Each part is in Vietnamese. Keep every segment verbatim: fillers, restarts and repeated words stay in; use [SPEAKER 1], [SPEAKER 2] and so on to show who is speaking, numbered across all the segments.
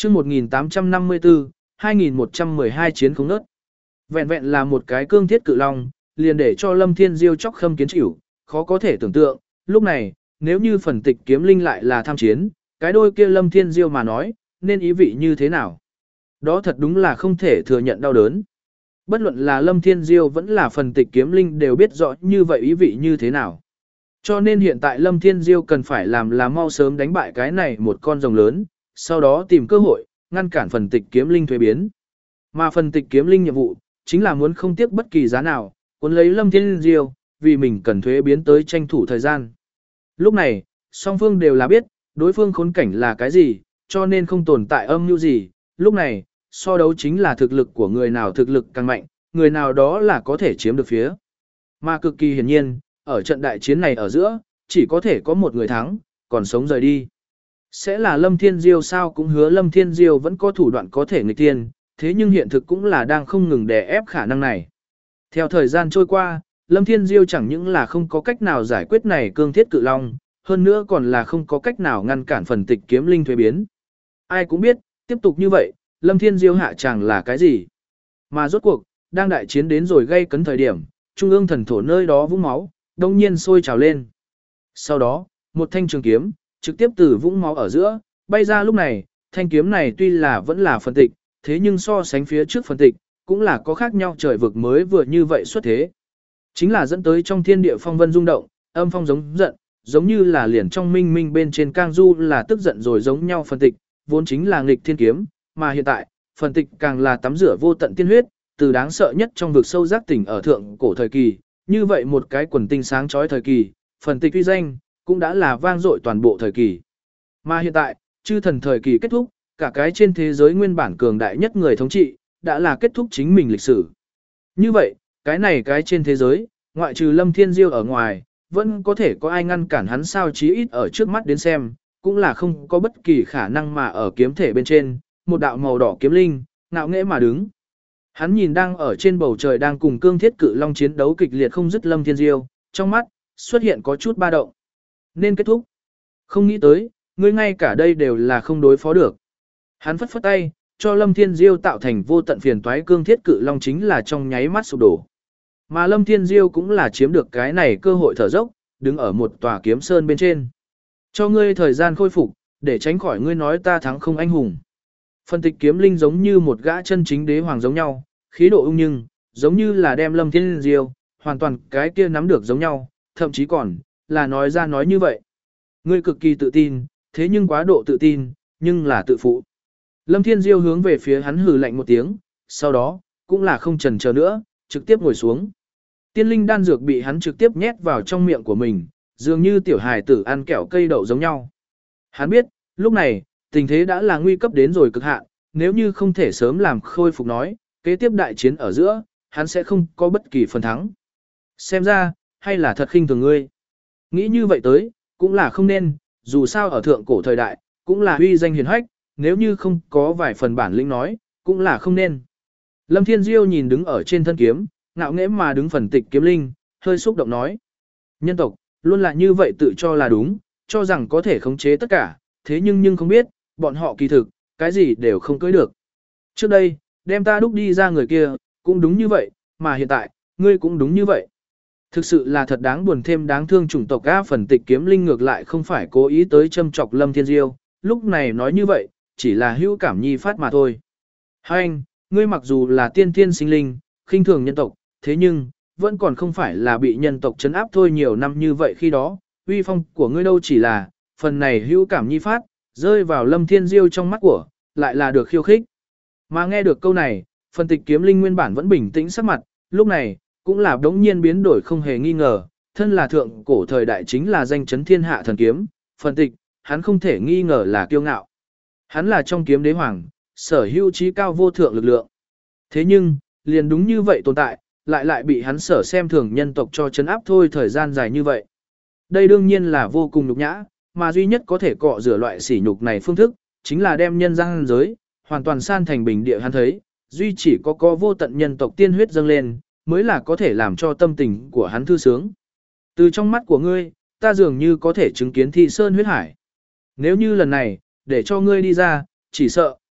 [SPEAKER 1] chương một nghìn tám trăm năm mươi tư, hai nghìn một trăm mười hai chiến không nớt. Vẹn vẹn là một cái cương thiết cự long, liền để cho Lâm Thiên Diêu chóc khâm kiến chịu, khó có thể tưởng tượng, lúc này, nếu như phần tịch kiếm linh lại là tham chiến, cái đôi kia Lâm Thiên Diêu mà nói, nên ý vị như thế nào? Đó thật đúng là không thể thừa nhận đau đớn. Bất luận là Lâm Thiên Diêu vẫn là phần tịch kiếm linh đều biết rõ như vậy ý vị như thế nào. Cho nên hiện tại Lâm Thiên Diêu cần phải làm là mau sớm đánh bại cái này một con rồng lớn, sau đó tìm cơ hội, ngăn cản phần tịch kiếm linh thuế biến. Mà phần tịch kiếm linh nhiệm vụ, chính là muốn không tiếc bất kỳ giá nào, cuốn lấy Lâm Thiên Diêu, vì mình cần thuế biến tới tranh thủ thời gian. Lúc này, song phương đều là biết, đối phương khốn cảnh là cái gì, cho nên không tồn tại âm mưu gì. Lúc này, so đấu chính là thực lực của người nào thực lực càng mạnh, người nào đó là có thể chiếm được phía. Mà cực kỳ hiển nhiên, ở trận đại chiến này ở giữa, chỉ có thể có một người thắng, còn sống rời đi. Sẽ là Lâm Thiên Diêu sao, cũng hứa Lâm Thiên Diêu vẫn có thủ đoạn có thể nghịch tiên, thế nhưng hiện thực cũng là đang không ngừng đè ép khả năng này. Theo thời gian trôi qua, Lâm Thiên Diêu chẳng những là không có cách nào giải quyết này cương thiết cự long, hơn nữa còn là không có cách nào ngăn cản phần tịch kiếm linh thuế biến. Ai cũng biết, tiếp tục như vậy, Lâm Thiên Diêu hạ chẳng là cái gì. Mà rốt cuộc, đang đại chiến đến rồi gây cấn thời điểm, trung ương thần thổ nơi đó vũng máu, đông nhiên sôi trào lên. Sau đó, một thanh trường kiếm, trực tiếp từ vũng máu ở giữa, bay ra. Lúc này, thanh kiếm này tuy là vẫn là phần tịch, thế nhưng so sánh phía trước phần tịch, cũng là có khác nhau trời vực mới vừa như vậy xuất thế. Chính là dẫn tới trong thiên địa phong vân rung động, âm phong giống giận, giống như là liền trong minh minh bên trên cang du là tức giận rồi giống nhau. Phần tịch, vốn chính là nghịch thiên kiếm, mà hiện tại, phần tịch càng là tắm rửa vô tận tiên huyết, từ đáng sợ nhất trong vực sâu giác tỉnh ở thượng cổ thời kỳ, như vậy một cái quần tinh sáng chói thời kỳ, phần tịch uy danh, cũng đã là vang dội toàn bộ thời kỳ. Mà hiện tại, chư thần thời kỳ kết thúc, cả cái trên thế giới nguyên bản cường đại nhất người thống trị, đã là kết thúc chính mình lịch sử. Như vậy, cái này cái trên thế giới, ngoại trừ Lâm Thiên Diêu ở ngoài, vẫn có thể có ai ngăn cản hắn sao, chí ít ở trước mắt đến xem, cũng là không có bất kỳ khả năng. Mà ở kiếm thể bên trên, một đạo màu đỏ kiếm linh, ngạo nghễ mà đứng. Hắn nhìn đang ở trên bầu trời đang cùng cương thiết cự long chiến đấu kịch liệt không dứt Lâm Thiên Diêu, trong mắt, xuất hiện có chút ba động. Nên kết thúc. Không nghĩ tới, ngươi ngay cả đây đều là không đối phó được. Hắn phất phất tay, cho Lâm Thiên Diêu tạo thành vô tận phiền toái, cương thiết cự long chính là trong nháy mắt sụp đổ. Mà Lâm Thiên Diêu cũng là chiếm được cái này cơ hội thở dốc, đứng ở một tòa kiếm sơn bên trên. Cho ngươi thời gian khôi phục, để tránh khỏi ngươi nói ta thắng không anh hùng. Phân tịch kiếm linh giống như một gã chân chính đế hoàng giống nhau, khí độ ung nhưng, giống như là đem Lâm Thiên Diêu, hoàn toàn cái kia nắm được giống nhau, thậm chí còn, là nói ra nói như vậy. Ngươi cực kỳ tự tin, thế nhưng quá độ tự tin, nhưng là tự phụ. Lâm Thiên Diêu hướng về phía hắn hừ lạnh một tiếng, sau đó, cũng là không chần chờ nữa, trực tiếp ngồi xuống. Tiên linh đan dược bị hắn trực tiếp nhét vào trong miệng của mình, dường như tiểu hài tử ăn kẹo cây đậu giống nhau. Hắn biết, lúc này, tình thế đã là nguy cấp đến rồi cực hạn, nếu như không thể sớm làm khôi phục nói, kế tiếp đại chiến ở giữa, hắn sẽ không có bất kỳ phần thắng. Xem ra, hay là thật khinh thường ngươi. Nghĩ như vậy tới, cũng là không nên, dù sao ở thượng cổ thời đại, cũng là uy danh hiền hách, nếu như không có vài phần bản lĩnh nói, cũng là không nên. Lâm Thiên Diêu nhìn đứng ở trên thân kiếm, ngạo nghễ mà đứng phần tịch kiếm linh, hơi xúc động nói. Nhân tộc, luôn là như vậy tự cho là đúng, cho rằng có thể khống chế tất cả, thế nhưng nhưng không biết, bọn họ kỳ thực, cái gì đều không cưới được. Trước đây, đem ta đúc đi ra người kia, cũng đúng như vậy, mà hiện tại, ngươi cũng đúng như vậy. Thực sự là thật đáng buồn thêm đáng thương chủng tộc A. Phần tịch kiếm linh ngược lại không phải cố ý tới châm chọc Lâm Thiên Diêu, lúc này nói như vậy, chỉ là hữu cảm nhi phát mà thôi. Hai anh, ngươi mặc dù là tiên thiên sinh linh, khinh thường nhân tộc, thế nhưng, vẫn còn không phải là bị nhân tộc trấn áp thôi. Nhiều năm như vậy khi đó, uy phong của ngươi đâu chỉ là, phần này hữu cảm nhi phát, rơi vào Lâm Thiên Diêu trong mắt của, lại là được khiêu khích. Mà nghe được câu này, phần tịch kiếm linh nguyên bản vẫn bình tĩnh sắc mặt, lúc này, cũng là đống nhiên biến đổi không hề nghi ngờ, thân là thượng cổ thời đại chính là danh chấn thiên hạ thần kiếm, phần tịch, hắn không thể nghi ngờ là kiêu ngạo. Hắn là trong kiếm đế hoàng, sở hữu trí cao vô thượng lực lượng. Thế nhưng, liền đúng như vậy tồn tại, lại lại bị hắn sở xem thường nhân tộc cho chấn áp thôi thời gian dài như vậy. Đây đương nhiên là vô cùng nhục nhã, mà duy nhất có thể cọ rửa loại sỉ nhục này phương thức, chính là đem nhân gian giới, hoàn toàn san thành bình địa. Hắn thấy, duy chỉ có có vô tận nhân tộc tiên huyết dâng lên, mới là có thể làm cho tâm tình của hắn thư sướng. Từ trong mắt của ngươi, ta dường như có thể chứng kiến Thị Sơn huyết hải. Nếu như lần này, để cho ngươi đi ra, chỉ sợ,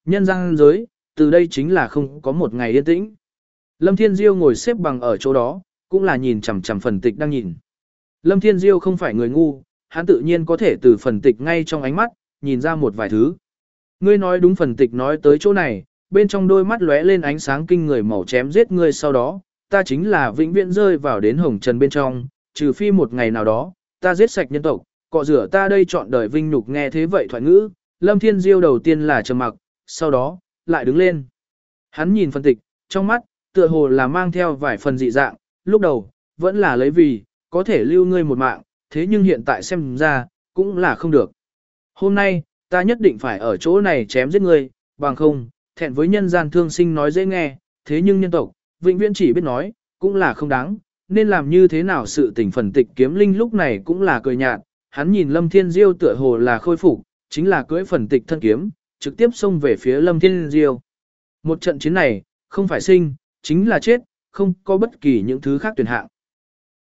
[SPEAKER 1] Nhân gian giới, từ đây chính là không có một ngày yên tĩnh. Lâm Thiên Diêu ngồi xếp bằng ở chỗ đó, cũng là nhìn chằm chằm phần tịch đang nhìn. Lâm Thiên Diêu không phải người ngu, hắn tự nhiên có thể từ phần tịch ngay trong ánh mắt, nhìn ra một vài thứ. Ngươi nói đúng, phần tịch nói tới chỗ này, bên trong đôi mắt lóe lên ánh sáng kinh người màu chém giết ngươi sau đó, ta chính là vĩnh viễn rơi vào đến hồng trần bên trong, trừ phi một ngày nào đó, ta giết sạch nhân tộc, cọ rửa ta đây chọn đời vinh nhục. Nghe thế vậy thoại ngữ, Lâm Thiên Diêu đầu tiên là trầm mặc, sau đó, lại đứng lên. Hắn nhìn phần tịch, trong mắt, tựa hồ là mang theo vài phần dị dạng, lúc đầu, vẫn là lấy vì, có thể lưu ngươi một mạng, thế nhưng hiện tại xem ra, cũng là không được. Hôm nay, ta nhất định phải ở chỗ này chém giết ngươi, bằng không, thẹn với nhân gian thương sinh nói dễ nghe, thế nhưng nhân tộc, vĩnh viễn chỉ biết nói, cũng là không đáng, nên làm như thế nào. Sự tình phần tịch kiếm linh lúc này cũng là cười nhạt, hắn nhìn Lâm Thiên Diêu tựa hồ là khôi phục, chính là cưỡi phần tịch thân kiếm, trực tiếp xông về phía Lâm Thiên Diêu. Một trận chiến này, không phải sinh, chính là chết, không có bất kỳ những thứ khác tuyển hạng.